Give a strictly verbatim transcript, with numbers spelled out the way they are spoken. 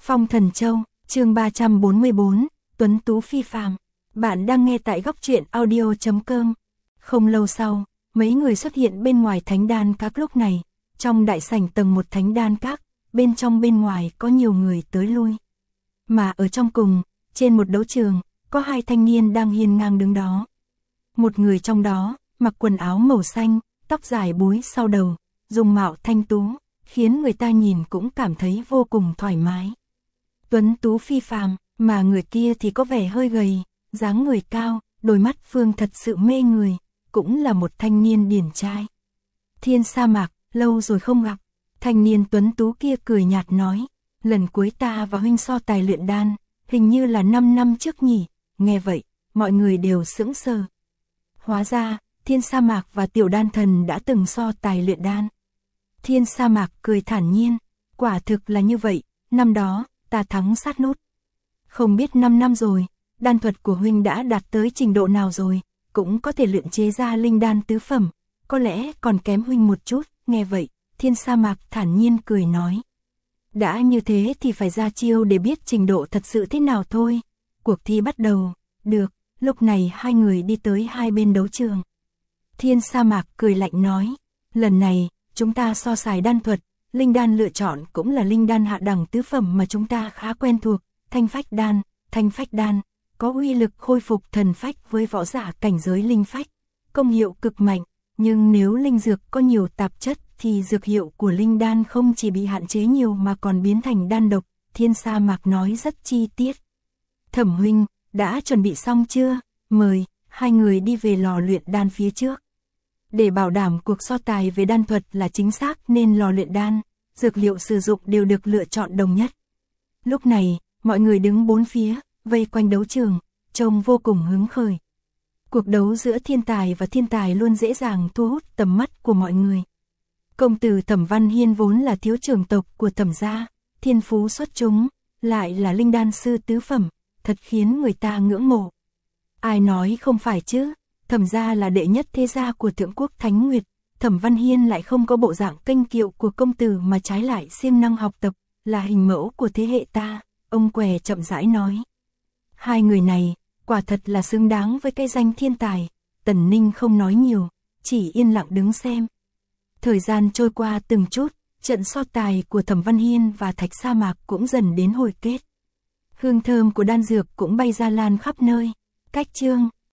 Phong Thần Châu, chương ba trăm bốn mươi bốn, Tuấn Tú phi phàm. Bạn đang nghe tại góc truyện audio chấm com. Không lâu sau, mấy người xuất hiện bên ngoài Thánh Đan Các lúc này, trong đại sảnh tầng một Thánh Đan Các, bên trong bên ngoài có nhiều người tới lui. Mà ở trong cùng, trên một đấu trường, có hai thanh niên đang hiên ngang đứng đó. Một người trong đó, mặc quần áo màu xanh, tóc dài búi sau đầu, dung mạo thanh tú, khiến người ta nhìn cũng cảm thấy vô cùng thoải mái. Tuấn Tú phi phàm, mà người kia thì có vẻ hơi gầy, dáng người cao, đôi mắt phương thật sự mê người, cũng là một thanh niên điển trai. Thiên Sa Mạc, lâu rồi không gặp. Thanh niên Tuấn Tú kia cười nhạt nói, lần cuối ta và huynh so tài luyện đan, hình như là năm năm trước nhỉ. Nghe vậy, mọi người đều sững sờ. Hóa ra, Thiên Sa Mạc và Tiểu Đan Thần đã từng so tài luyện đan. Thiên Sa Mạc cười thản nhiên, quả thực là như vậy, năm đó, ta thắng sát nút. Không biết năm năm rồi, đan thuật của huynh đã đạt tới trình độ nào rồi, cũng có thể luyện chế ra linh đan tứ phẩm, có lẽ còn kém huynh một chút. Nghe vậy, Thiên Sa Mạc thản nhiên cười nói. Đã như thế thì phải ra chiêu để biết trình độ thật sự thế nào thôi. Cuộc thi bắt đầu, được, lúc này hai người đi tới hai bên đấu trường. Thiên Sa Mạc cười lạnh nói, lần này, chúng ta so sánh đan thuật, linh đan lựa chọn cũng là linh đan hạ đẳng tứ phẩm mà chúng ta khá quen thuộc, Thanh Phách Đan. Thanh Phách Đan có uy lực khôi phục thần phách với võ giả cảnh giới linh phách, công hiệu cực mạnh, nhưng nếu linh dược có nhiều tạp chất thì dược hiệu của linh đan không chỉ bị hạn chế nhiều mà còn biến thành đan độc. Thiên Sa Mạc nói rất chi tiết. Thẩm huynh, đã chuẩn bị xong chưa? Mời, hai người đi về lò luyện đan phía trước. Để bảo đảm cuộc so tài về đan thuật là chính xác nên lò luyện đan, dược liệu sử dụng đều được lựa chọn đồng nhất. Lúc này, mọi người đứng bốn phía, vây quanh đấu trường, trông vô cùng hứng khởi. Cuộc đấu giữa thiên tài và thiên tài luôn dễ dàng thu hút tầm mắt của mọi người. Công tử Thẩm Văn Hiên vốn là thiếu trưởng tộc của Thẩm gia, thiên phú xuất chúng, lại là linh đan sư tứ phẩm, thật khiến người ta ngưỡng mộ. Ai nói không phải chứ, Thẩm gia là đệ nhất thế gia của Thượng Quốc Thánh Nguyệt, Thẩm Văn Hiên lại không có bộ dạng kênh kiệu của công tử mà trái lại siêng năng học tập, là hình mẫu của thế hệ ta, ông què chậm rãi nói. Hai người này, quả thật là xứng đáng với cái danh thiên tài. Tần Ninh không nói nhiều, chỉ yên lặng đứng xem. Thời gian trôi qua từng chút, trận so tài của Thẩm Văn Hiên và Thạch Sa Mạc cũng dần đến hồi kết. Hương thơm của đan dược cũng bay ra lan khắp nơi. Cách chương